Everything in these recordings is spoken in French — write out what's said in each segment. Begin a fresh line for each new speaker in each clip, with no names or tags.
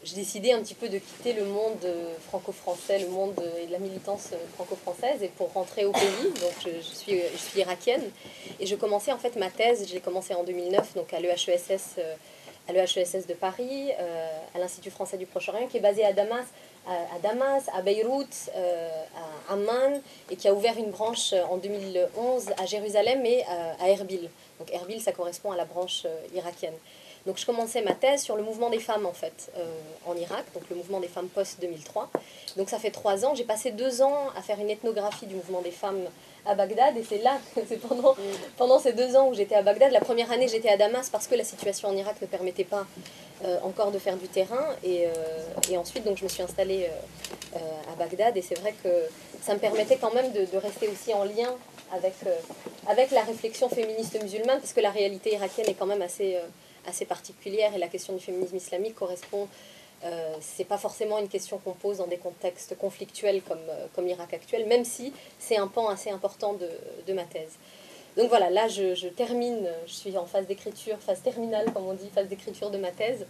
j'ai décidé un petit peu de quitter le monde franco-français, le monde et de la militance franco-française, et pour rentrer au pays. Donc je suis irakienne, et je commençais en fait ma thèse, j'ai commencé en 2009, donc à l'EHESS de Paris, à l'Institut français du Proche-Orient, qui est basé à Damas, à Beyrouth, à Amman, et qui a ouvert une branche en 2011 à Jérusalem et à Erbil. Donc Erbil, ça correspond à la branche irakienne. Donc je commençais ma thèse sur le mouvement des femmes en fait en Irak, donc le mouvement des femmes post-2003. Donc ça fait 3 ans, j'ai passé 2 ans à faire une ethnographie du mouvement des femmes à Bagdad, et c'est là, c'est pendant ces 2 ans où j'étais à Bagdad. La première année j'étais à Damas parce que la situation en Irak ne permettait pas encore de faire du terrain, et ensuite donc je me suis installée à Bagdad, et c'est vrai que ça me permettait quand même de rester aussi en lien avec la réflexion féministe musulmane, parce que la réalité irakienne est quand même assez particulière, et la question du féminisme islamique correspond, c'est pas forcément une question qu'on pose dans des contextes conflictuels comme l'Irak actuel, même si c'est un pan assez important de ma thèse. Donc voilà, là je termine, je suis en phase d'écriture, phase terminale comme on dit, phase d'écriture de ma thèse.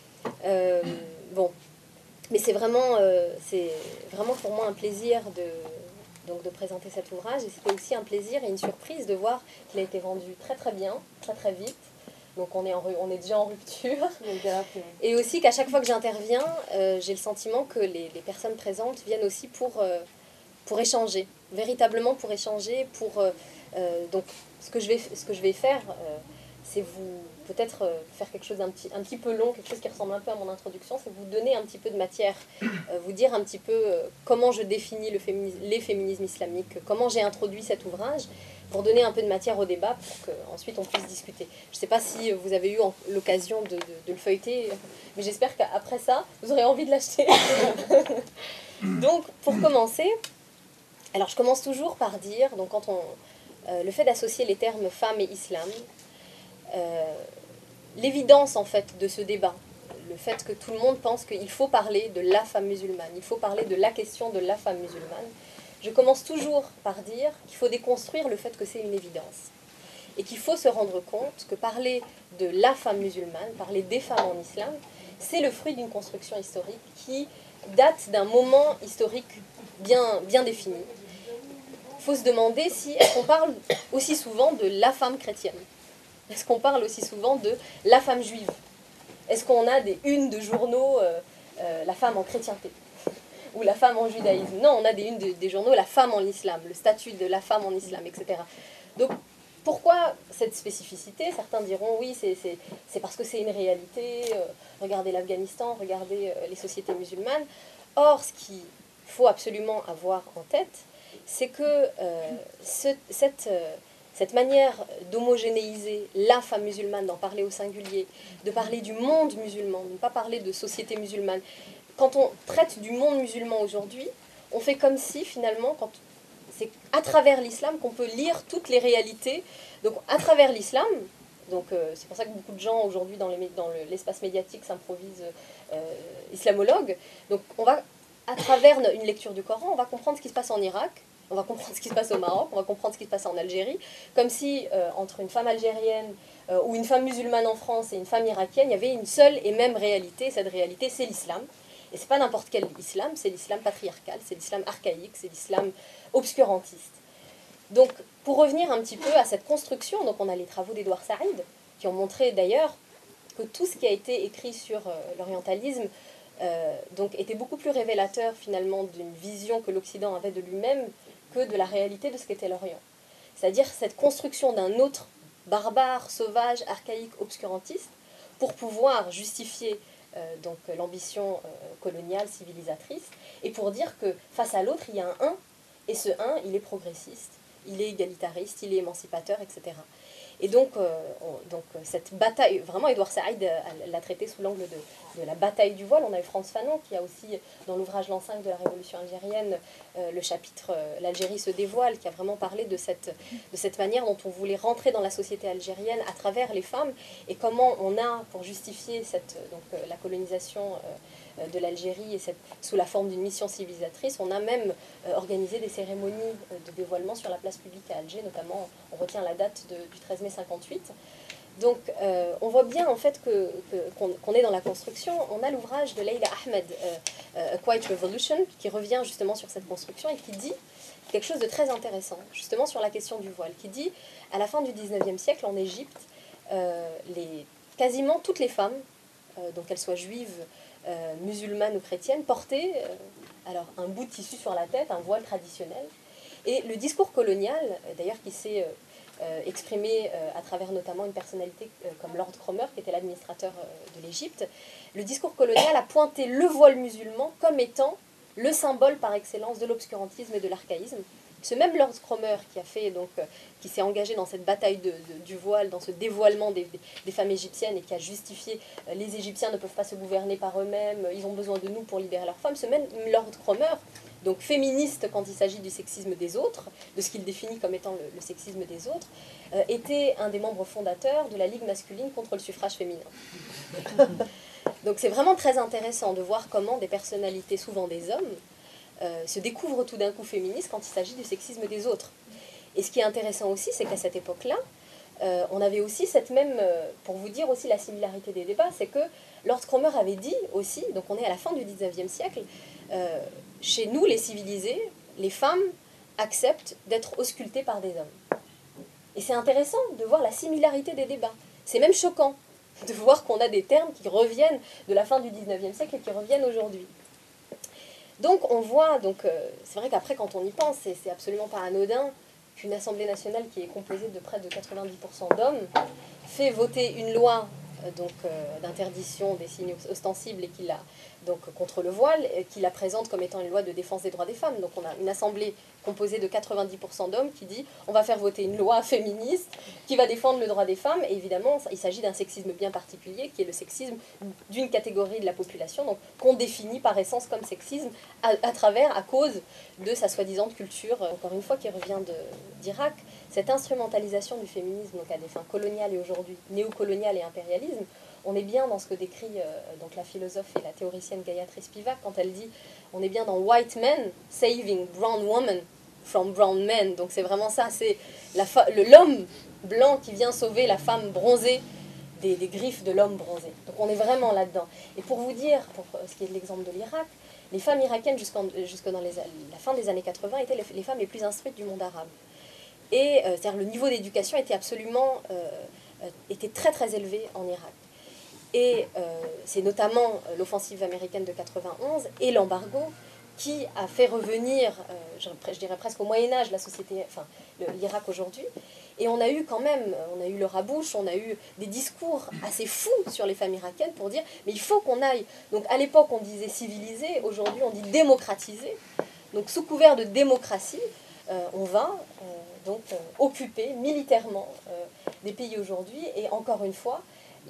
Bon, mais c'est vraiment pour moi un plaisir de présenter cet ouvrage, et c'était aussi un plaisir et une surprise de voir qu'il a été vendu très très bien, très très vite. Donc on est déjà en rupture. Et aussi qu'à chaque fois que j'interviens, j'ai le sentiment que les personnes présentes viennent aussi pour échanger, véritablement pour échanger, donc ce que je vais faire, c'est vous peut-être faire quelque chose d'un petit peu long, quelque chose qui ressemble un peu à mon introduction, c'est vous donner un petit peu de matière, vous dire un petit peu comment je définis les féminismes islamiques, comment j'ai introduit cet ouvrage, pour donner un peu de matière au débat, pour qu'ensuite on puisse discuter. Je ne sais pas si vous avez eu l'occasion de le feuilleter, mais j'espère qu'après ça, vous aurez envie de l'acheter. Donc, pour commencer, alors je commence toujours par dire, donc le fait d'associer les termes femme et islam, l'évidence en fait de ce débat, le fait que tout le monde pense qu'il faut parler de la femme musulmane, il faut parler de la question de la femme musulmane, je commence toujours par dire qu'il faut déconstruire le fait que c'est une évidence. Et qu'il faut se rendre compte que parler de la femme musulmane, parler des femmes en islam, c'est le fruit d'une construction historique qui date d'un moment historique bien défini. Il faut se demander si est-ce qu'on parle aussi souvent de la femme chrétienne. Est-ce qu'on parle aussi souvent de la femme juive? Est-ce qu'on a des unes de journaux la femme en chrétienté ou la femme en judaïsme? Non, on a des unes des journaux la femme en islam, le statut de la femme en islam, etc. Donc, pourquoi cette spécificité? Certains diront oui, c'est parce que c'est une réalité. Regardez l'Afghanistan, regardez les sociétés musulmanes. Or, ce qu'il faut absolument avoir en tête, c'est que cette manière d'homogénéiser la femme musulmane, d'en parler au singulier, de parler du monde musulman, de ne pas parler de société musulmane. Quand on traite du monde musulman aujourd'hui, on fait comme si finalement, c'est à travers l'islam qu'on peut lire toutes les réalités. Donc à travers l'islam, c'est pour ça que beaucoup de gens aujourd'hui dans l'espace médiatique s'improvisent islamologues. Donc on va, à travers une lecture du Coran, on va comprendre ce qui se passe en Irak, on va comprendre ce qui se passe au Maroc, on va comprendre ce qui se passe en Algérie, comme si entre une femme algérienne ou une femme musulmane en France et une femme irakienne, il y avait une seule et même réalité. Cette réalité, c'est l'islam. Et c'est pas n'importe quel islam, c'est l'islam patriarcal, c'est l'islam archaïque, c'est l'islam obscurantiste. Donc, pour revenir un petit peu à cette construction, donc on a les travaux d'Edouard Saïd, qui ont montré d'ailleurs que tout ce qui a été écrit sur l'orientalisme était beaucoup plus révélateur finalement d'une vision que l'Occident avait de lui-même que de la réalité de ce qu'était l'Orient. C'est-à-dire cette construction d'un autre barbare, sauvage, archaïque, obscurantiste, pour pouvoir justifier l'ambition coloniale, civilisatrice, et pour dire que face à l'autre, il y a un et ce il est progressiste, il est égalitariste, il est émancipateur, etc. Et donc cette bataille, vraiment Edouard Saïd l'a traité sous l'angle de la bataille du voile. On a eu Frantz Fanon qui a aussi, dans l'ouvrage L'an 5 de la Révolution algérienne, le chapitre L'Algérie se dévoile, qui a vraiment parlé de cette manière dont on voulait rentrer dans la société algérienne à travers les femmes, et comment on a, pour justifier la colonisation de l'Algérie et sous la forme d'une mission civilisatrice, on a même organisé des cérémonies de dévoilement sur la place publique à Alger, notamment on retient la date du 13 mai 58. Donc, on voit bien en fait qu'on est dans la construction. On a l'ouvrage de Leila Ahmed, A Quiet Revolution, qui revient justement sur cette construction et qui dit quelque chose de très intéressant, justement sur la question du voile, qui dit, à la fin du 19e siècle, en Égypte, quasiment toutes les femmes, donc qu'elles soient juives, musulmanes ou chrétiennes, portaient alors un bout de tissu sur la tête, un voile traditionnel. Et le discours colonial, d'ailleurs qui s'est exprimé à travers notamment une personnalité comme Lord Cromer, qui était l'administrateur de l'Égypte, le discours colonial a pointé le voile musulman comme étant le symbole par excellence de l'obscurantisme et de l'archaïsme. Ce même Lord Cromer qui s'est engagé dans cette bataille du voile, dans ce dévoilement des femmes égyptiennes et qui a justifié les Égyptiens ne peuvent pas se gouverner par eux-mêmes, ils ont besoin de nous pour libérer leurs femmes. Ce même Lord Cromer, donc féministe quand il s'agit du sexisme des autres, de ce qu'il définit comme étant le sexisme des autres, était un des membres fondateurs de la Ligue masculine contre le suffrage féminin. Donc c'est vraiment très intéressant de voir comment des personnalités, souvent des hommes, se découvrent tout d'un coup féministes quand il s'agit du sexisme des autres. Et ce qui est intéressant aussi, c'est qu'à cette époque-là, on avait aussi cette même, pour vous dire aussi la similarité des débats, c'est que Lord Cromer avait dit aussi, donc on est à la fin du 19e siècle, chez nous, les civilisés, les femmes acceptent d'être auscultées par des hommes. Et c'est intéressant de voir la similarité des débats. C'est même choquant de voir qu'on a des termes qui reviennent de la fin du 19e siècle et qui reviennent aujourd'hui. Donc on voit, c'est vrai qu'après quand on y pense, c'est absolument pas anodin qu'une Assemblée nationale qui est composée de près de 90% d'hommes fait voter une loi d'interdiction des signes ostensibles et contre le voile, qui la présente comme étant une loi de défense des droits des femmes. Donc on a une assemblée composée de 90% d'hommes qui dit on va faire voter une loi féministe qui va défendre le droit des femmes. Et évidemment, il s'agit d'un sexisme bien particulier, qui est le sexisme d'une catégorie de la population, donc qu'on définit par essence comme sexisme à cause de sa soi-disant culture, encore une fois, qui revient d'Irak. Cette instrumentalisation du féminisme donc à des fins coloniales et aujourd'hui néocoloniales et impérialisme, on est bien dans ce que décrit la philosophe et la théoricienne Gayatri Spivak quand elle dit on est bien dans white men saving brown women from brown men. Donc c'est vraiment ça, c'est l'homme blanc qui vient sauver la femme bronzée des griffes de l'homme bronzé. Donc on est vraiment là-dedans. Et pour vous dire, pour ce qui est de l'exemple de l'Irak, les femmes irakiennes jusque dans la fin des années 80 étaient les femmes les plus instruites du monde arabe. Et c'est-à-dire le niveau d'éducation était très très élevé en Irak. Et c'est notamment l'offensive américaine de 91 et l'embargo qui a fait revenir, je dirais presque au Moyen-Âge, l'Irak aujourd'hui. Et on a eu le rabouche, on a eu des discours assez fous sur les femmes irakiennes pour dire mais il faut qu'on aille. Donc à l'époque on disait civilisé, aujourd'hui on dit démocratisé. Donc sous couvert de démocratie, on va occuper militairement des pays aujourd'hui. Et encore une fois,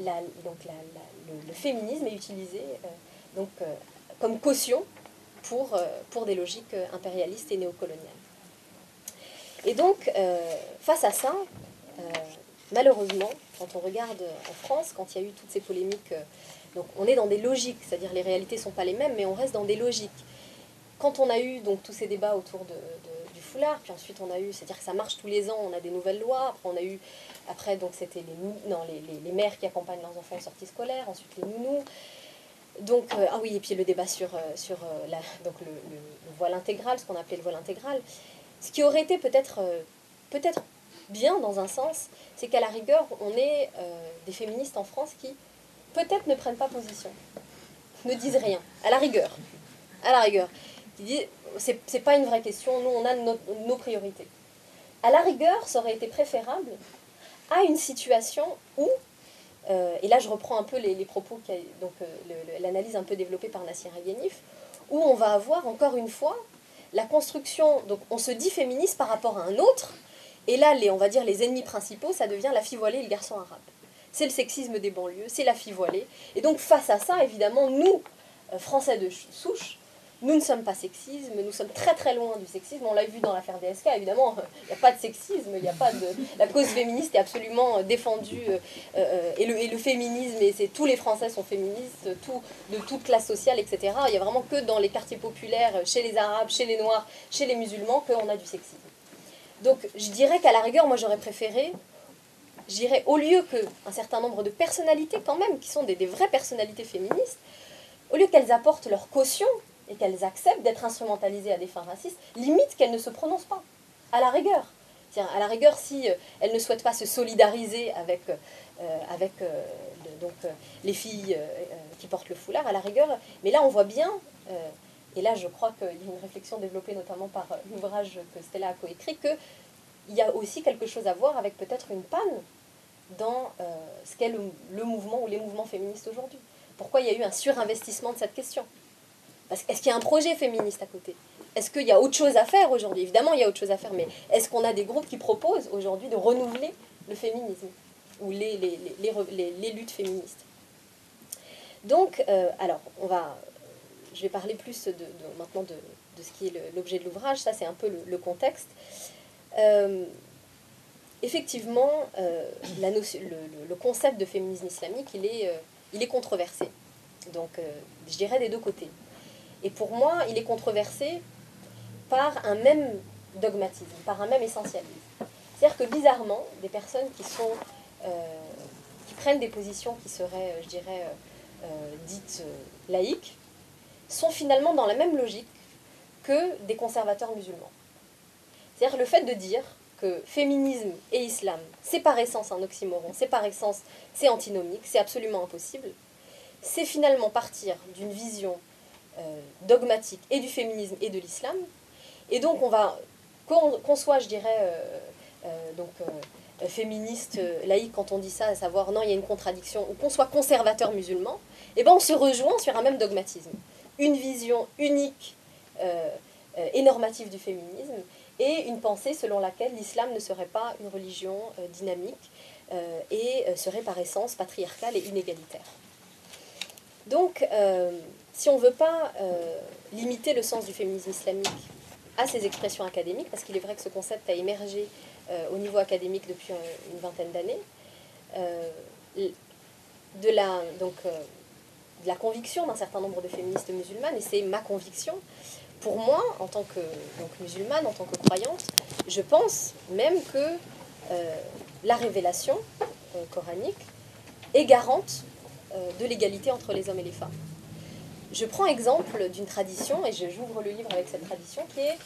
le féminisme est utilisé comme caution pour des logiques impérialistes et néocoloniales. Et donc, face à ça, malheureusement, quand on regarde en France, quand il y a eu toutes ces polémiques, donc on est dans des logiques, c'est-à-dire les réalités ne sont pas les mêmes, mais on reste dans des logiques. Quand on a eu tous ces débats autour du foulard, puis ensuite on a eu, c'est-à-dire que ça marche tous les ans, on a des nouvelles lois, après c'était les mères qui accompagnent leurs enfants en sortie scolaire, ensuite les nounous. Donc, et puis le débat sur le voile intégral, ce qu'on appelait le voile intégral. Ce qui aurait été peut-être bien dans un sens, c'est qu'à la rigueur, on ait des féministes en France qui peut-être ne prennent pas position, ne disent rien, à la rigueur. Qui disent, c'est pas une vraie question, nous on a nos priorités. À la rigueur, ça aurait été préférable à une situation où, et là je reprends un peu les propos, l'analyse un peu développée par Nassira Ghenif, où on va avoir encore une fois la construction, donc on se dit féministe par rapport à un autre, et là on va dire les ennemis principaux, ça devient la fille voilée et le garçon arabe. C'est le sexisme des banlieues, c'est la fille voilée. Et donc face à ça, évidemment, nous, Français de souche, nous ne sommes pas sexisme, nous sommes très très loin du sexisme. On l'a vu dans l'affaire DSK, évidemment, il n'y a pas de sexisme, la cause féministe est absolument défendue, et le féminisme, et tous les Français sont féministes, de toute classe sociale, etc. Il n'y a vraiment que dans les quartiers populaires, chez les Arabes, chez les Noirs, chez les musulmans, qu'on a du sexisme. Donc je dirais qu'à la rigueur, moi j'aurais préféré je dirais, au lieu qu'un certain nombre de personnalités quand même, qui sont des vraies personnalités féministes, au lieu qu'elles apportent leur caution et qu'elles acceptent d'être instrumentalisées à des fins racistes, limite qu'elles ne se prononcent pas, à la rigueur. C'est-à-dire, à la rigueur, si elles ne souhaitent pas se solidariser avec, les filles qui portent le foulard, à la rigueur, mais là on voit bien, et là je crois qu'il y a une réflexion développée notamment par l'ouvrage que Stella a coécrit, qu'il y a aussi quelque chose à voir avec peut-être une panne dans ce qu'est le mouvement ou les mouvements féministes aujourd'hui. Pourquoi il y a eu un surinvestissement de cette question? Est-ce qu'il y a un projet féministe à côté? Est-ce qu'il y a autre chose à faire aujourd'hui? Évidemment, il y a autre chose à faire, mais est-ce qu'on a des groupes qui proposent aujourd'hui de renouveler le féminisme ou les luttes féministes? Donc, alors, je vais parler plus maintenant de ce qui est l'objet de l'ouvrage. Ça, c'est un peu le contexte. Effectivement, le concept de féminisme islamique, il est controversé. Donc, je dirais des deux côtés. Et pour moi, il est controversé par un même dogmatisme, par un même essentialisme. C'est-à-dire que bizarrement, des personnes qui prennent des positions qui seraient, je dirais, dites laïques, sont finalement dans la même logique que des conservateurs musulmans. C'est-à-dire le fait de dire que féminisme et islam, c'est par essence un oxymoron, c'est par essence, c'est antinomique, c'est absolument impossible, c'est finalement partir d'une vision dogmatique et du féminisme et de l'islam. Et donc qu'on soit, je dirais, féministe, laïque, quand on dit ça, à savoir non, il y a une contradiction, ou qu'on soit conservateur musulman, eh ben on se rejoint sur un même dogmatisme. Une vision unique et normative du féminisme, et une pensée selon laquelle l'islam ne serait pas une religion dynamique et serait par essence patriarcale et inégalitaire. Donc, si on ne veut pas limiter le sens du féminisme islamique à ses expressions académiques, parce qu'il est vrai que ce concept a émergé au niveau académique depuis une vingtaine d'années, de la conviction d'un certain nombre de féministes musulmanes, et c'est ma conviction, pour moi, en tant que musulmane, en tant que croyante, je pense même que la révélation coranique est garante de l'égalité entre les hommes et les femmes. Je prends exemple d'une tradition, et j'ouvre le livre avec cette tradition, qui est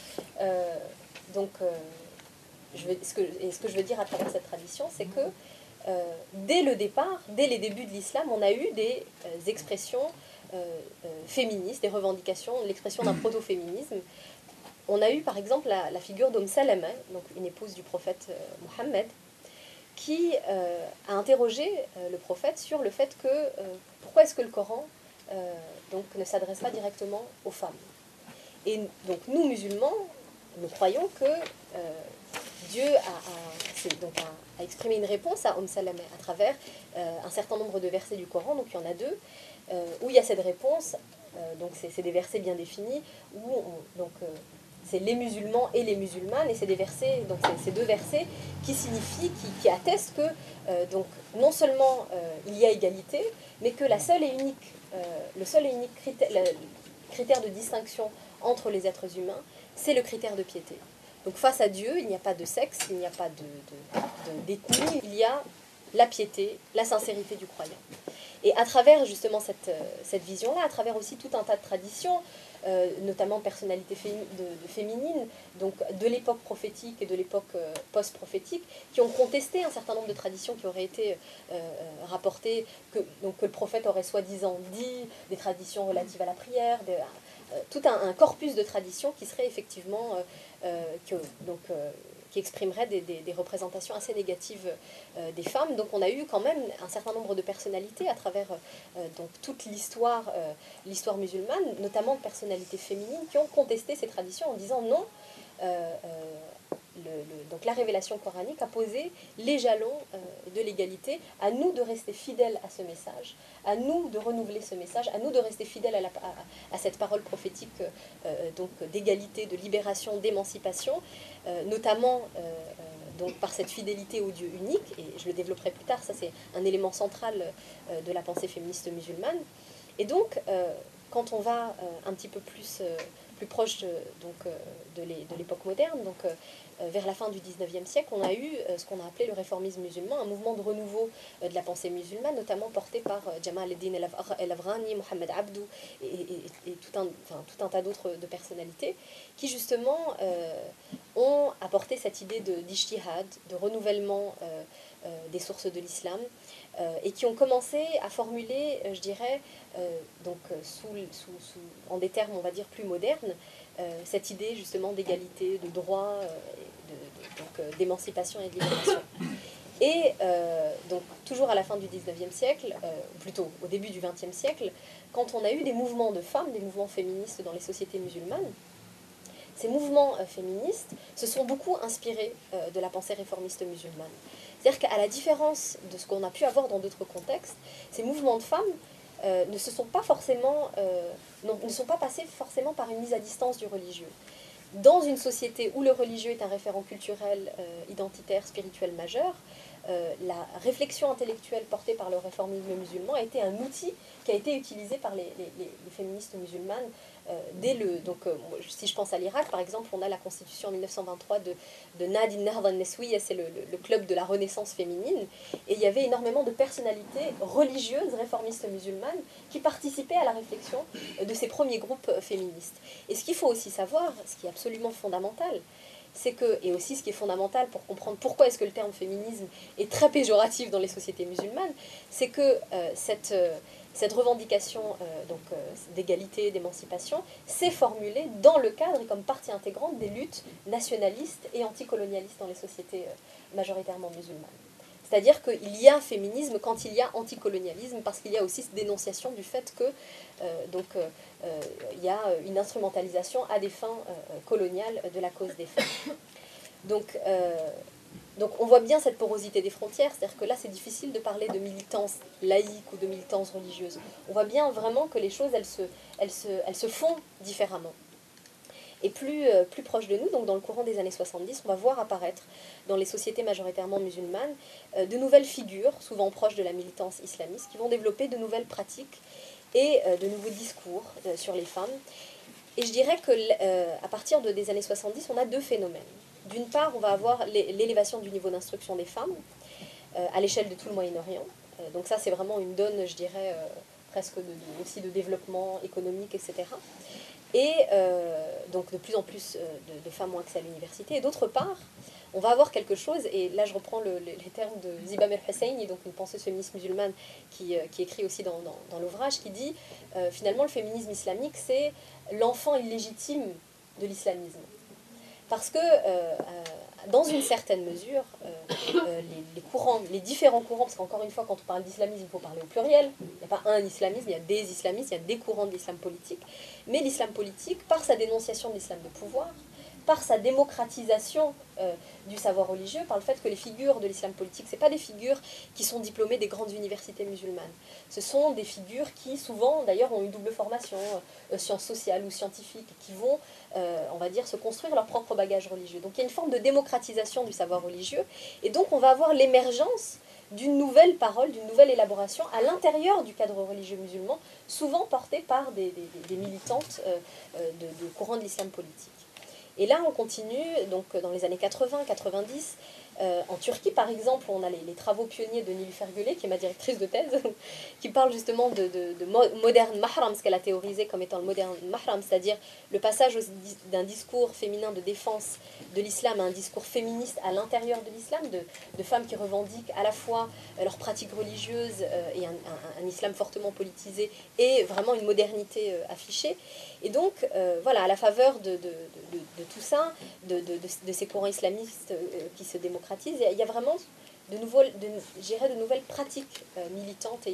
ce que je veux dire à travers cette tradition, c'est que dès le départ, dès les débuts de l'islam, on a eu des expressions féministes, des revendications, l'expression d'un proto-féminisme. On a eu par exemple la figure Salama, donc une épouse du prophète Mohammed, qui a interrogé le prophète sur le fait que pourquoi est-ce que le Coran ne s'adresse pas directement aux femmes. Et donc nous musulmans, nous croyons que Dieu a exprimé une réponse à Salama à travers un certain nombre de versets du Coran, donc il y en a deux, où il y a cette réponse, donc c'est des versets bien définis, où c'est les musulmans et les musulmanes, et c'est des versets, donc c'est deux versets qui signifient, qui attestent que donc non seulement il y a égalité, mais que le seul et unique critère de distinction entre les êtres humains, c'est le critère de piété. Donc face à Dieu, il n'y a pas de sexe, il n'y a pas d'ethnie, il y a la piété, la sincérité du croyant. Et à travers justement cette vision-là, à travers aussi tout un tas de traditions, notamment de personnalités féminines, donc de l'époque prophétique et de l'époque post-prophétique, qui ont contesté un certain nombre de traditions qui auraient été rapportées, que le prophète aurait soi-disant dit, des traditions relatives à la prière, tout un corpus de traditions qui serait effectivement, qui exprimerait des représentations assez négatives des femmes. Donc on a eu quand même un certain nombre de personnalités à travers toute l'histoire musulmane, notamment de personnalités féminines, qui ont contesté ces traditions en disant non. Donc la révélation coranique a posé les jalons de l'égalité, à nous de rester fidèles à ce message, à nous de renouveler ce message, à nous de rester fidèles à cette parole prophétique d'égalité, de libération, d'émancipation, notamment donc par cette fidélité au Dieu unique, et je le développerai plus tard, ça c'est un élément central de la pensée féministe musulmane. Et donc, quand on va un petit peu plus plus proche de l'époque moderne, donc vers la fin du 19e siècle, on a eu ce qu'on a appelé le réformisme musulman, un mouvement de renouveau de la pensée musulmane, notamment porté par Jamal al-Din el-Afghani, Mohamed Abdou et tout un tas d'autres de personnalités, qui justement ont apporté cette idée d'ijtihad, de renouvellement des sources de l'islam, et qui ont commencé à formuler, je dirais, en des termes, on va dire, plus modernes, cette idée justement d'égalité, de droit, d'émancipation et de libération. Et donc, toujours à la fin du 19e siècle, ou plutôt au début du 20e siècle, quand on a eu des mouvements de femmes, des mouvements féministes dans les sociétés musulmanes, ces mouvements féministes se sont beaucoup inspirés de la pensée réformiste musulmane. C'est-à-dire qu'à la différence de ce qu'on a pu avoir dans d'autres contextes, ces mouvements de femmes ne sont pas passés forcément par une mise à distance du religieux. Dans une société où le religieux est un référent culturel, identitaire, spirituel majeur, la réflexion intellectuelle portée par le réformisme musulman a été un outil qui a été utilisé par les féministes musulmanes si je pense à l'Irak, par exemple, on a la constitution en 1923 de Nadi Nahda al-Neswiya, c'est le club de la renaissance féminine, et il y avait énormément de personnalités religieuses, réformistes musulmanes, qui participaient à la réflexion de ces premiers groupes féministes. Et ce qu'il faut aussi savoir, ce qui est absolument fondamental, c'est que, et aussi ce qui est fondamental pour comprendre pourquoi est-ce que le terme féminisme est très péjoratif dans les sociétés musulmanes, c'est que cette revendication d'égalité, d'émancipation, s'est formulée dans le cadre et comme partie intégrante des luttes nationalistes et anticolonialistes dans les sociétés majoritairement musulmanes. C'est-à-dire qu'il y a féminisme quand il y a anticolonialisme, parce qu'il y a aussi cette dénonciation du fait que il y a une instrumentalisation à des fins coloniales de la cause des femmes. Donc on voit bien cette porosité des frontières, c'est-à-dire que là c'est difficile de parler de militance laïque ou de militance religieuse. On voit bien vraiment que les choses elles se font différemment. Et plus proche de nous, donc dans le courant des années 70, on va voir apparaître dans les sociétés majoritairement musulmanes de nouvelles figures, souvent proches de la militance islamiste, qui vont développer de nouvelles pratiques et de nouveaux discours sur les femmes. Et je dirais qu'à partir des années 70, on a deux phénomènes. D'une part, on va avoir l'élévation du niveau d'instruction des femmes à l'échelle de tout le Moyen-Orient. Donc ça, c'est vraiment une donne, je dirais, presque aussi de développement économique, etc. Et donc de plus en plus de femmes ont accès à l'université. Et d'autre part, on va avoir quelque chose, et là je reprends les termes de Ziba Mer Husseini, donc une penseuse féministe musulmane qui écrit aussi dans l'ouvrage, qui dit finalement le féminisme islamique c'est l'enfant illégitime de l'islamisme. Parce que dans une certaine mesure, les différents courants, parce qu'encore une fois, quand on parle d'islamisme, il faut parler au pluriel. Il n'y a pas un islamisme, il y a des islamistes, il y a des courants de l'islam politique. Mais l'islam politique, par sa dénonciation de l'islam de pouvoir, par sa démocratisation du savoir religieux, par le fait que les figures de l'islam politique, ce ne sont pas des figures qui sont diplômées des grandes universités musulmanes. Ce sont des figures qui, souvent, d'ailleurs, ont une double formation, sciences sociales ou scientifiques, qui vont, on va dire, se construire leur propre bagage religieux. Donc il y a une forme de démocratisation du savoir religieux, et donc on va avoir l'émergence d'une nouvelle parole, d'une nouvelle élaboration à l'intérieur du cadre religieux musulman, souvent portée par des militantes de courants de l'islam politique. Et là, on continue, donc dans les années 80, 90, en Turquie, par exemple, on a les travaux pionniers de Nilüfer Gülay, qui est ma directrice de thèse, qui parle justement de moderne mahram, ce qu'elle a théorisé comme étant le moderne mahram, c'est-à-dire le passage d'un discours féminin de défense de l'islam à un discours féministe à l'intérieur de l'islam, de femmes qui revendiquent à la fois leurs pratiques religieuses et un islam fortement politisé, et vraiment une modernité affichée. Et donc, voilà, à la faveur de tout ça, de ces courants islamistes qui se démocratisent, il y a vraiment de nouvelles pratiques militantes et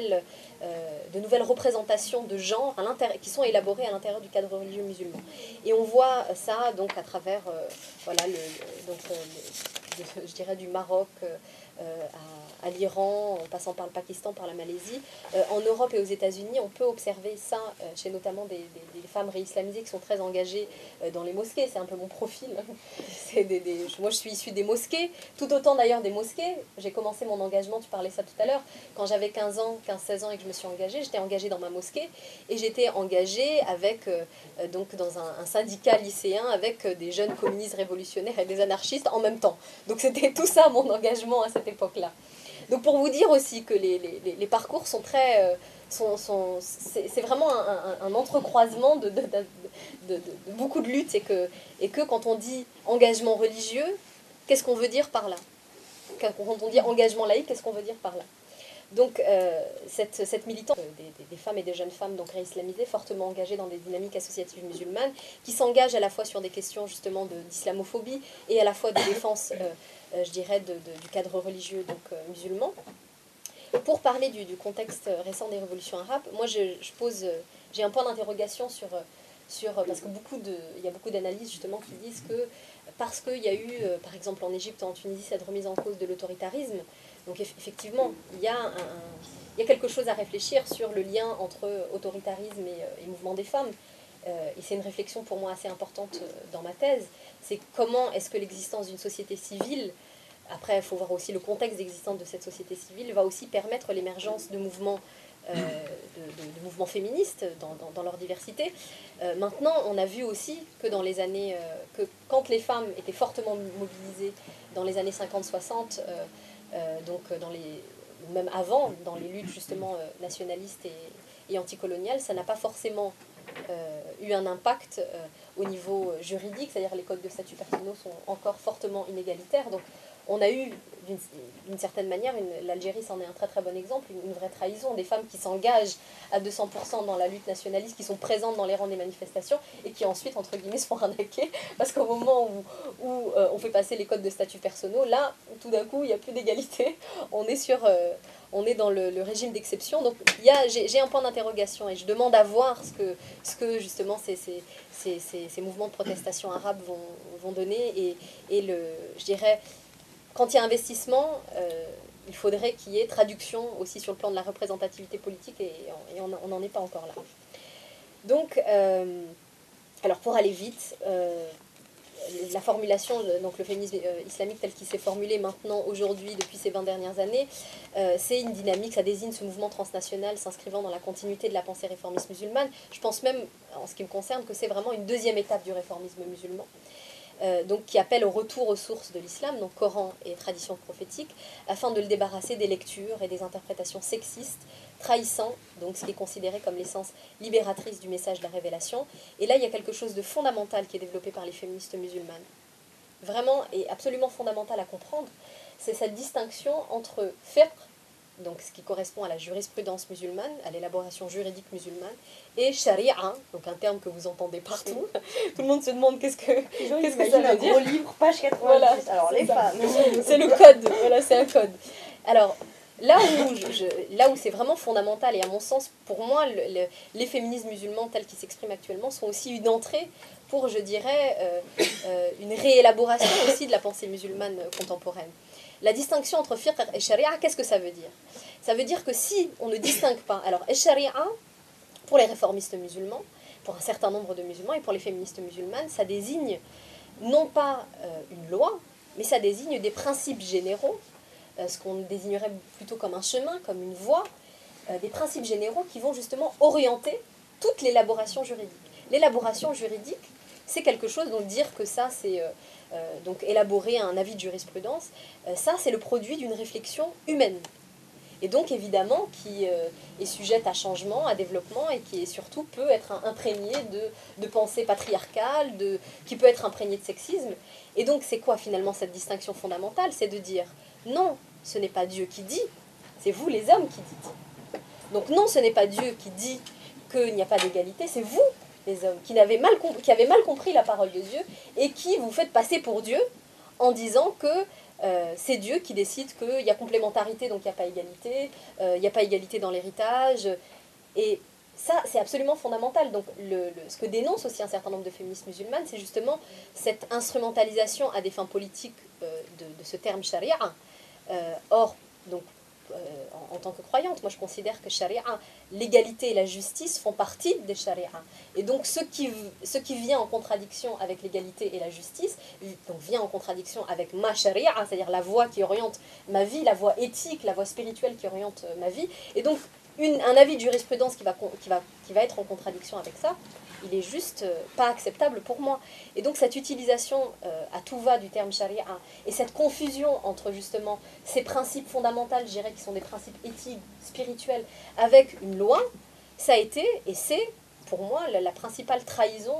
de nouvelles représentations de genre qui sont élaborées à l'intérieur du cadre religieux musulman. Et on voit ça donc à travers je dirais du Maroc à l'Iran, en passant par le Pakistan, par la Malaisie. En Europe et aux États-Unis, on peut observer ça chez notamment des femmes réislamisées qui sont très engagées dans les mosquées. C'est un peu mon profil. Moi, je suis issue des mosquées, tout autant d'ailleurs des mosquées. J'ai commencé mon engagement, tu parlais ça tout à l'heure, quand j'avais 15-16 ans et que je me suis engagée. J'étais engagée dans ma mosquée et j'étais engagée avec, donc dans un syndicat lycéen avec des jeunes communistes révolutionnaires et des anarchistes en même temps. Donc c'était tout ça mon engagement à cette époque-là. Donc pour vous dire aussi que les parcours sont très... c'est vraiment un entrecroisement de beaucoup de luttes et que quand on dit engagement religieux, qu'est-ce qu'on veut dire par là? Quand on dit engagement laïque, qu'est-ce qu'on veut dire par là? Donc cette militante des femmes et des jeunes femmes donc réislamisées, fortement engagées dans des dynamiques associatives musulmanes, qui s'engagent à la fois sur des questions justement d'islamophobie et à la fois de défense, je dirais, du cadre religieux donc musulman. Pour parler du contexte récent des révolutions arabes, moi j'ai un point d'interrogation parce que il y a beaucoup d'analyses justement qui disent que parce qu'il y a eu, par exemple en Égypte ou en Tunisie, cette remise en cause de l'autoritarisme, donc effectivement, il y a quelque chose à réfléchir sur le lien entre autoritarisme et mouvement des femmes. Et c'est une réflexion pour moi assez importante dans ma thèse. C'est comment est-ce que l'existence d'une société civile, après il faut voir aussi le contexte d'existence de cette société civile, va aussi permettre l'émergence de mouvements de mouvements féministes dans leur diversité. Maintenant, on a vu aussi que dans les années, que quand les femmes étaient fortement mobilisées dans les années 50-60, donc même avant, dans les luttes justement nationalistes et anticoloniales, ça n'a pas forcément eu un impact au niveau juridique, c'est-à-dire les codes de statut personnels sont encore fortement inégalitaires. Donc on a eu d'une certaine manière, l'Algérie c'en est un très très bon exemple, une vraie trahison, des femmes qui s'engagent à 200% dans la lutte nationaliste, qui sont présentes dans les rangs des manifestations et qui ensuite, entre guillemets, se font arnaquer parce qu'au moment où on fait passer les codes de statut personnel, là, tout d'un coup, il n'y a plus d'égalité, on est dans le régime d'exception. Donc j'ai un point d'interrogation et je demande à voir ce que justement ces mouvements de protestation arabes vont donner et je dirais, quand il y a investissement, il faudrait qu'il y ait traduction aussi sur le plan de la représentativité politique et on n'en est pas encore là. Donc, alors pour aller vite, la formulation, donc le féminisme islamique tel qu'il s'est formulé maintenant, aujourd'hui, depuis ces 20 dernières années, c'est une dynamique, ça désigne ce mouvement transnational s'inscrivant dans la continuité de la pensée réformiste musulmane. Je pense même, en ce qui me concerne, que c'est vraiment une deuxième étape du réformisme musulman. Donc qui appelle au retour aux sources de l'islam, donc Coran et tradition prophétique, afin de le débarrasser des lectures et des interprétations sexistes, trahissant donc ce qui est considéré comme l'essence libératrice du message de la révélation. Et là, il y a quelque chose de fondamental qui est développé par les féministes musulmanes. Vraiment et absolument fondamental à comprendre, c'est cette distinction entre fiqh, donc ce qui correspond à la jurisprudence musulmane, à l'élaboration juridique musulmane, et sharia, donc un terme que vous entendez partout. Tout le monde se demande qu'est-ce que ça veut dire.
Un gros livre, page 90.
Voilà,
alors les femmes.
C'est le code, voilà, c'est un code. Alors, là où c'est vraiment fondamental, et à mon sens, pour moi, les féminismes musulmans tels qu'ils s'expriment actuellement sont aussi une entrée pour, je dirais, une réélaboration aussi de la pensée musulmane contemporaine. La distinction entre fiqh et sharia, qu'est-ce que ça veut dire? Ça veut dire que si on ne distingue pas, alors, sharia, pour les réformistes musulmans, pour un certain nombre de musulmans et pour les féministes musulmanes, ça désigne non pas une loi, mais ça désigne des principes généraux, ce qu'on désignerait plutôt comme un chemin, comme une voie, des principes généraux qui vont justement orienter toute l'élaboration juridique. L'élaboration juridique, c'est quelque chose, donc dire que ça, c'est donc élaborer un avis de jurisprudence, ça, c'est le produit d'une réflexion humaine. Et donc, évidemment, qui est sujette à changement, à développement, et qui est surtout peut être imprégnée de pensée patriarcale, qui peut être imprégnée de sexisme. Et donc, c'est quoi finalement cette distinction fondamentale? C'est de dire, non, ce n'est pas Dieu qui dit, c'est vous les hommes qui dites. Donc non, ce n'est pas Dieu qui dit qu'il n'y a pas d'égalité, c'est vous, les hommes, qui avez mal compris la parole de Dieu et qui vous faites passer pour Dieu en disant que c'est Dieu qui décide qu'il y a complémentarité, donc il n'y a pas égalité, il n'y a pas égalité dans l'héritage. Et ça, c'est absolument fondamental. Donc ce que dénonce aussi un certain nombre de féministes musulmanes, c'est justement cette instrumentalisation à des fins politiques de ce terme charia, Or, donc, en tant que croyante, moi je considère que sharia, l'égalité et la justice font partie des sharia. Et donc ce qui vient en contradiction avec l'égalité et la justice, donc vient en contradiction avec ma sharia, c'est-à-dire la voie qui oriente ma vie, la voie éthique, la voie spirituelle qui oriente ma vie. Et donc un avis de jurisprudence qui va être en contradiction avec ça, il est juste pas acceptable pour moi. Et donc cette utilisation à tout va du terme charia et cette confusion entre justement ces principes fondamentaux, je dirais, qui sont des principes éthiques, spirituels, avec une loi, ça a été et c'est pour moi la principale trahison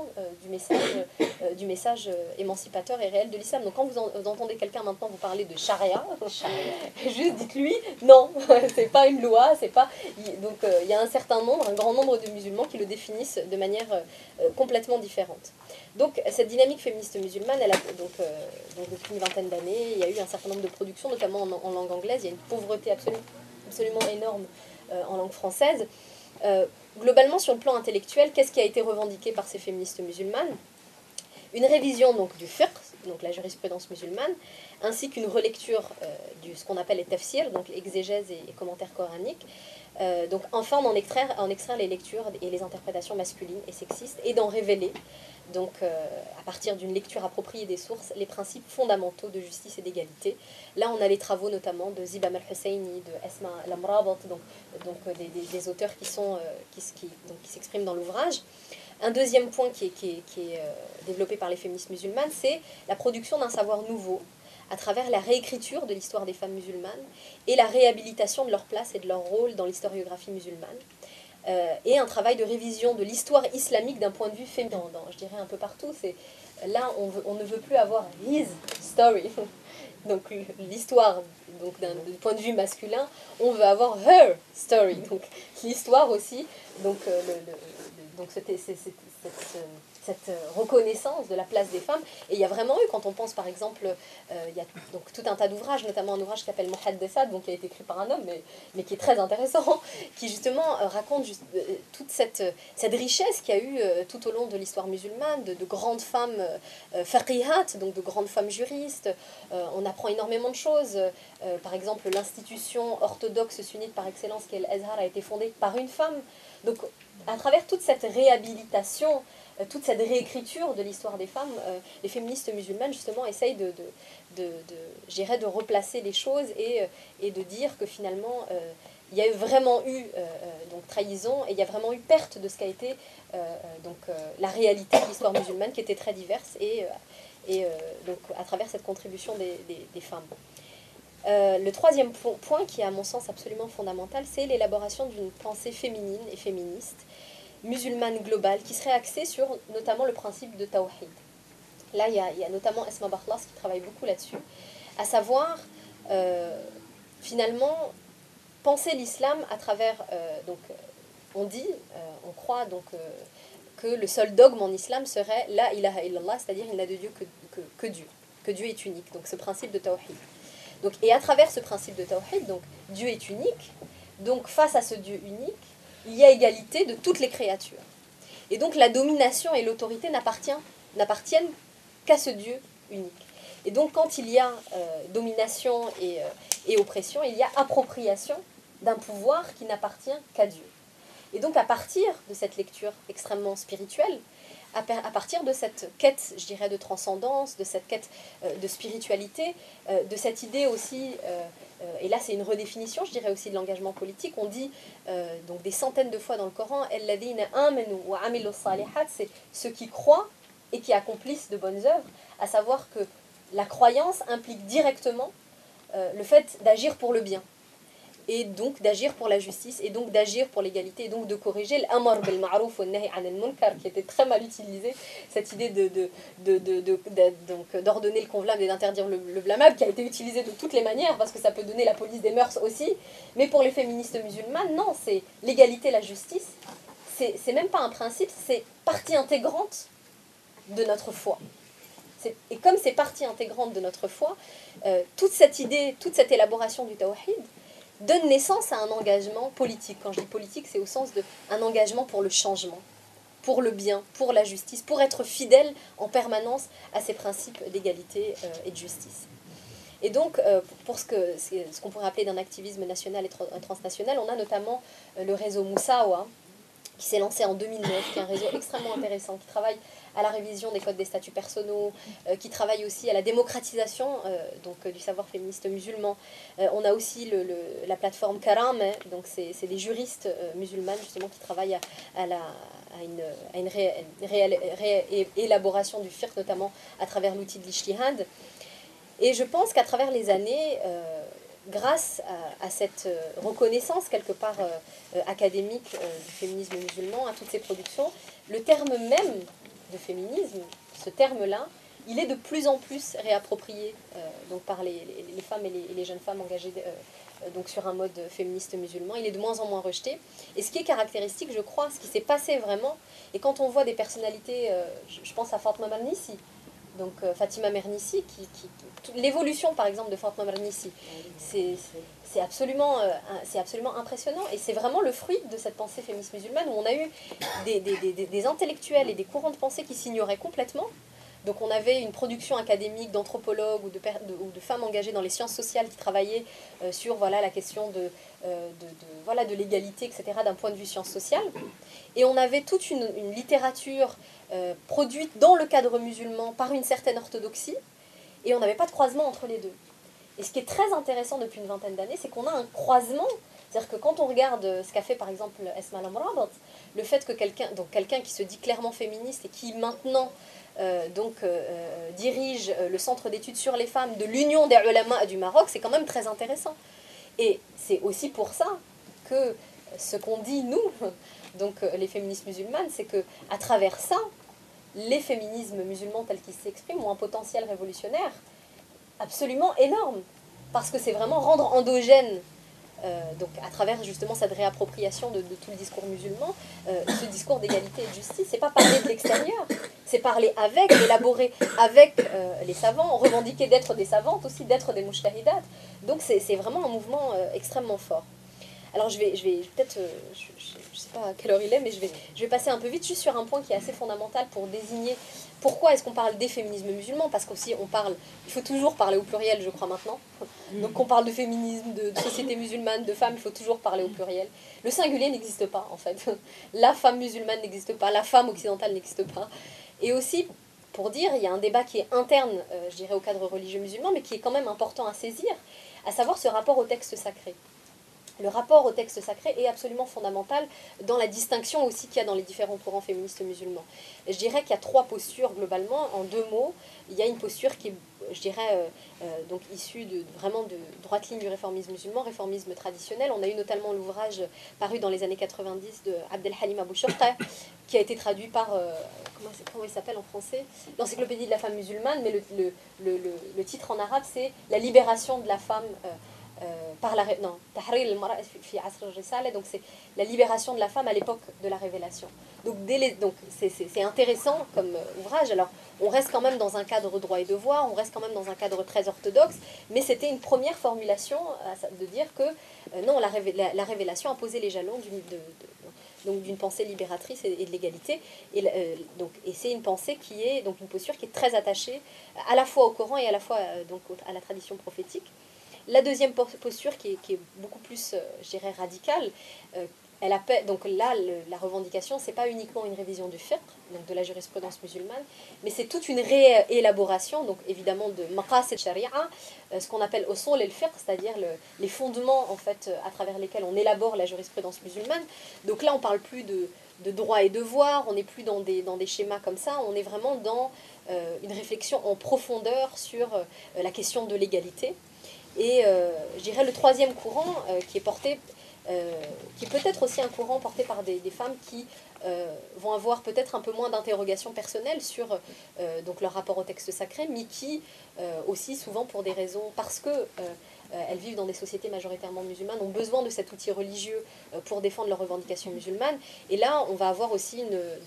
du message émancipateur et réel de l'islam. Donc quand vous entendez quelqu'un maintenant vous parler de charia, juste dites-lui non, c'est pas une loi, c'est pas. Donc il y a un grand nombre de musulmans qui le définissent de manière complètement différente. Donc cette dynamique féministe musulmane, elle a donc depuis une vingtaine d'années, il y a eu un certain nombre de productions, notamment en langue anglaise. Il y a une pauvreté absolument énorme en langue française. Globalement, sur le plan intellectuel, qu'est-ce qui a été revendiqué par ces féministes musulmanes? Une révision donc du fiqh, donc la jurisprudence musulmane, ainsi qu'une relecture ce qu'on appelle les tafsirs, donc l'exégèse et commentaires coraniques. Donc enfin d'en extraire les lectures et les interprétations masculines et sexistes et d'en révéler, donc à partir d'une lecture appropriée des sources, les principes fondamentaux de justice et d'égalité. Là on a les travaux notamment de Zibam al-Husseini, de Esma al-Amrabat, donc des auteurs qui s'expriment dans l'ouvrage. Un deuxième point qui est développé par les féministes musulmanes, c'est la production d'un savoir nouveau à travers la réécriture de l'histoire des femmes musulmanes et la réhabilitation de leur place et de leur rôle dans l'historiographie musulmane. Et un travail de révision de l'histoire islamique d'un point de vue féminin, je dirais un peu partout. Là, on ne veut plus avoir his story, donc l'histoire d'un point de vue masculin, on veut avoir her story, donc l'histoire aussi, donc cette reconnaissance de la place des femmes. Et il y a vraiment eu, quand on pense par exemple, il y a donc tout un tas d'ouvrages, notamment un ouvrage qui s'appelle Muhaddesat, donc qui a été écrit par un homme, mais qui est très intéressant, qui justement raconte toute cette richesse qu'il y a eu tout au long de l'histoire musulmane, de grandes femmes faqihat, donc de grandes femmes juristes. On apprend énormément de choses. Par exemple, l'institution orthodoxe sunnite par excellence, qui est l'Azhar, a été fondée par une femme. Donc, à travers toute cette réhabilitation, toute cette réécriture de l'histoire des femmes, les féministes musulmanes, justement, essayent de replacer les choses et de dire que finalement, il y a vraiment eu donc trahison et il y a vraiment eu perte de ce qu'a été la réalité de l'histoire musulmane, qui était très diverse, et donc à travers cette contribution des femmes. Le troisième point, qui est à mon sens absolument fondamental, c'est l'élaboration d'une pensée féminine et féministe, musulmane globale, qui serait axée sur notamment le principe de tawhid. Là, il y a notamment Esma Bakhlas qui travaille beaucoup là-dessus, à savoir, finalement, penser l'islam à travers... on croit donc que le seul dogme en islam serait la ilaha illallah, c'est-à-dire il n'a de Dieu que Dieu, que Dieu est unique, donc ce principe de tawhid. Donc, et à travers ce principe de tawhid, donc Dieu est unique, donc face à ce Dieu unique, il y a égalité de toutes les créatures. Et donc la domination et l'autorité n'appartiennent qu'à ce Dieu unique. Et donc quand il y a domination et oppression, il y a appropriation d'un pouvoir qui n'appartient qu'à Dieu. Et donc à partir de cette lecture extrêmement spirituelle, à partir de cette quête, je dirais, de transcendance, de cette quête de spiritualité, de cette idée aussi, et là c'est une redéfinition, je dirais aussi de l'engagement politique, on dit donc des centaines de fois dans le Coran, c'est ceux qui croient et qui accomplissent de bonnes œuvres, à savoir que la croyance implique directement le fait d'agir pour le bien, et donc d'agir pour la justice, et donc d'agir pour l'égalité, et donc de corriger l'amr bil ma'rouf wa nahy 'anil munkar, qui était très mal utilisée, cette idée d'ordonner le convenable et d'interdire le blâmable, qui a été utilisée de toutes les manières, parce que ça peut donner la police des mœurs aussi, mais pour les féministes musulmanes, non, c'est l'égalité, la justice, c'est même pas un principe, c'est partie intégrante de notre foi. Et comme c'est partie intégrante de notre foi, toute cette idée, toute cette élaboration du tawhid, donne naissance à un engagement politique. Quand je dis politique, c'est au sens d'un engagement pour le changement, pour le bien, pour la justice, pour être fidèle en permanence à ces principes d'égalité et de justice. Et donc, pour ce qu'on pourrait appeler d'un activisme national et transnational, on a notamment le réseau Moussawa, qui s'est lancé en 2009, qui est un réseau extrêmement intéressant, qui travaille à la révision des codes des statuts personnels, qui travaille aussi à la démocratisation du savoir féministe musulman. On a aussi la plateforme Karam, hein, donc c'est des juristes musulmanes justement qui travaillent à une élaboration du fiqh, notamment à travers l'outil de l'ijtihad. Et je pense qu'à travers les années, grâce à cette reconnaissance quelque part académique du féminisme musulman, à toutes ces productions, le terme même de féminisme, ce terme-là, il est de plus en plus réapproprié donc par les femmes et les jeunes femmes engagées donc sur un mode féministe musulman. Il est de moins en moins rejeté. Et ce qui est caractéristique, je crois, ce qui s'est passé vraiment, et quand on voit des personnalités, je pense à Fatma Mernissi, donc Fatima Mernissi, l'évolution par exemple de Fatima Mernissi, c'est absolument impressionnant, et c'est vraiment le fruit de cette pensée féministe musulmane où on a eu des intellectuels et des courants de pensée qui s'ignoraient complètement. Donc on avait une production académique d'anthropologues ou de femmes engagées dans les sciences sociales qui travaillaient sur la question de l'égalité, etc., d'un point de vue sciences sociales. Et on avait toute une littérature produite dans le cadre musulman par une certaine orthodoxie, et on n'avait pas de croisement entre les deux. Et ce qui est très intéressant depuis une vingtaine d'années, c'est qu'on a un croisement. C'est-à-dire que quand on regarde ce qu'a fait par exemple Esma Lamrabat, le fait que quelqu'un qui se dit clairement féministe et qui maintenant dirige le centre d'études sur les femmes de l'Union des ulama du Maroc, c'est quand même très intéressant. Et c'est aussi pour ça que ce qu'on dit, nous, donc les féministes musulmanes, c'est qu'à travers ça, les féminismes musulmans tels qu'ils s'expriment ont un potentiel révolutionnaire absolument énorme. Parce que c'est vraiment rendre endogène, donc à travers justement cette réappropriation de tout le discours musulman, ce discours d'égalité et de justice. C'est pas parler de l'extérieur, c'est parler avec, élaborer avec les savants, revendiquer d'être des savantes aussi, d'être des mujtahidat. Donc c'est vraiment un mouvement extrêmement fort. Alors je vais peut-être, je sais pas à quelle heure il est, mais je vais passer un peu vite juste sur un point qui est assez fondamental pour désigner pourquoi est-ce qu'on parle des féminismes musulmans, parce qu'aussi il faut toujours parler au pluriel, je crois maintenant. Donc qu'on parle de féminisme, de société musulmane, de femmes, il faut toujours parler au pluriel. Le singulier n'existe pas en fait. La femme musulmane n'existe pas, la femme occidentale n'existe pas. Et aussi, pour dire, il y a un débat qui est interne, je dirais, au cadre religieux musulman, mais qui est quand même important à saisir, à savoir ce rapport au texte sacré. Le rapport au texte sacré est absolument fondamental dans la distinction aussi qu'il y a dans les différents courants féministes musulmans. Je dirais qu'il y a trois postures globalement. En deux mots, il y a une posture qui est, je dirais, donc issue vraiment de droite ligne du réformisme musulman, réformisme traditionnel. On a eu notamment l'ouvrage paru dans les années 90 de Abdelhalim Abou Shorta, qui a été traduit par, comment il s'appelle en français, l'Encyclopédie de la femme musulmane, mais le titre en arabe c'est La libération de la femme par la non, donc c'est la libération de la femme à l'époque de la révélation. Donc c'est intéressant comme ouvrage. Alors on reste quand même dans un cadre droit et devoir, on reste quand même dans un cadre très orthodoxe, mais c'était une première formulation de dire que non, la révélation a posé les jalons d'une pensée libératrice et de l'égalité, et c'est une pensée qui est donc une posture qui est très attachée à la fois au Coran et à la fois à la tradition prophétique. La deuxième posture qui est beaucoup plus, je dirais, radicale, elle appelle, donc là, la revendication, c'est pas uniquement une révision du fiqh, donc de la jurisprudence musulmane, mais c'est toute une réélaboration, donc évidemment de maqasid sharia, ce qu'on appelle usul el fiqh, c'est-à-dire les fondements en fait à travers lesquels on élabore la jurisprudence musulmane. Donc là, on parle plus de droit et devoir, on n'est plus dans des schémas comme ça, on est vraiment dans une réflexion en profondeur sur la question de l'égalité. Et je dirais le troisième courant qui est porté, qui est peut-être aussi un courant porté par des femmes qui vont avoir peut-être un peu moins d'interrogations personnelles sur donc leur rapport au texte sacré, mais qui aussi souvent pour des raisons, parce que elles vivent dans des sociétés majoritairement musulmanes, ont besoin de cet outil religieux pour défendre leurs revendications musulmanes. Et là, on va avoir aussi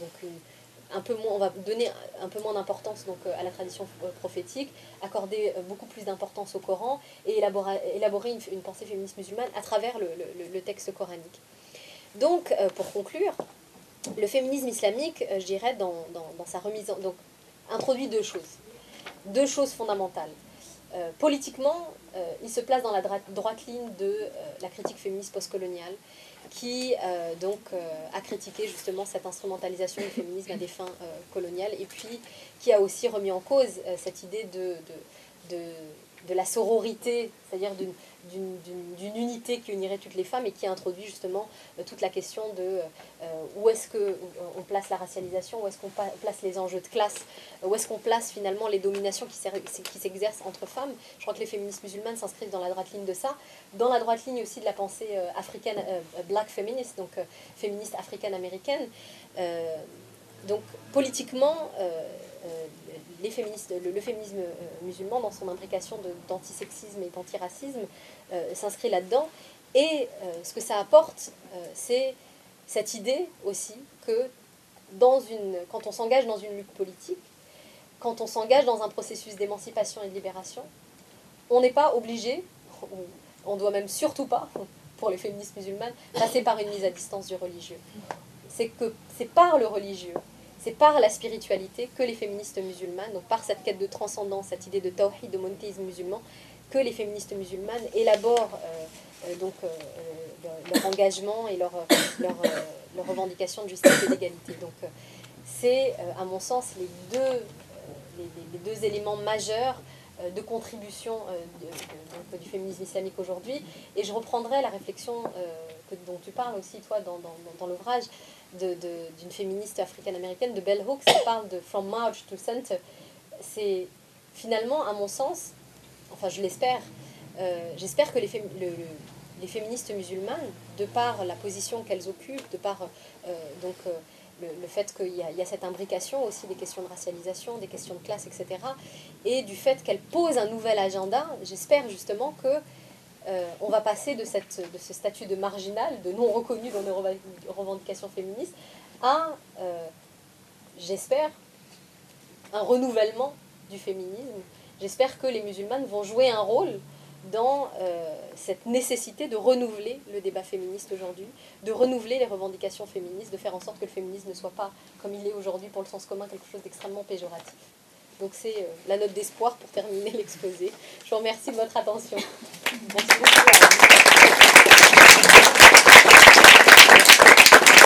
on va donner un peu moins d'importance à la tradition prophétique, accorder beaucoup plus d'importance au Coran et élaborer une pensée féministe musulmane à travers le texte coranique. Donc, pour conclure, le féminisme islamique, je dirais, dans sa remise donc, introduit deux choses fondamentales. politiquement, il se place dans la droite ligne de la critique féministe postcoloniale, qui a critiqué justement cette instrumentalisation du féminisme à des fins coloniales, et puis qui a aussi remis en cause cette idée de la sororité, c'est-à-dire d'une unité qui unirait toutes les femmes, et qui a introduit justement toute la question de où est-ce qu'on place la racialisation, où est-ce qu'on place les enjeux de classe, où est-ce qu'on place finalement les dominations qui s'exercent entre femmes. Je crois que les féministes musulmanes s'inscrivent dans la droite ligne de ça, dans la droite ligne aussi de la pensée africaine, black feminist, donc féministe africaine-américaine. Donc politiquement, le féminisme musulman, dans son imbrication d'antisexisme et d'antiracisme, s'inscrit là-dedans. Et ce que ça apporte, c'est cette idée aussi que quand on s'engage dans une lutte politique, quand on s'engage dans un processus d'émancipation et de libération, on n'est pas obligé, on ne doit même surtout pas, pour les féministes musulmanes, passer par une mise à distance du religieux. C'est par le religieux, c'est par la spiritualité que les féministes musulmanes, donc par cette quête de transcendance, cette idée de tawhid, de monothéisme musulman, que les féministes musulmanes élaborent leur engagement et leur revendication de justice et d'égalité. Donc c'est, à mon sens, les deux éléments majeurs de contribution du féminisme islamique aujourd'hui. Et je reprendrai la réflexion dont tu parles aussi, toi, dans l'ouvrage, d'une féministe africaine-américaine, de Bell Hooks, qui parle de From Marge to Center. C'est finalement, à mon sens, enfin je l'espère, j'espère que les féministes musulmanes, de par la position qu'elles occupent, de par le fait qu'il y a cette imbrication aussi des questions de racialisation, des questions de classe, etc., et du fait qu'elles posent un nouvel agenda, j'espère justement que on va passer de ce statut de marginal, de non reconnu dans nos revendications féministes, à, j'espère, un renouvellement du féminisme. J'espère que les musulmanes vont jouer un rôle dans cette nécessité de renouveler le débat féministe aujourd'hui, de renouveler les revendications féministes, de faire en sorte que le féminisme ne soit pas, comme il est aujourd'hui pour le sens commun, quelque chose d'extrêmement péjoratif. Donc c'est la note d'espoir pour terminer l'exposé. Je vous remercie de votre attention. Merci beaucoup.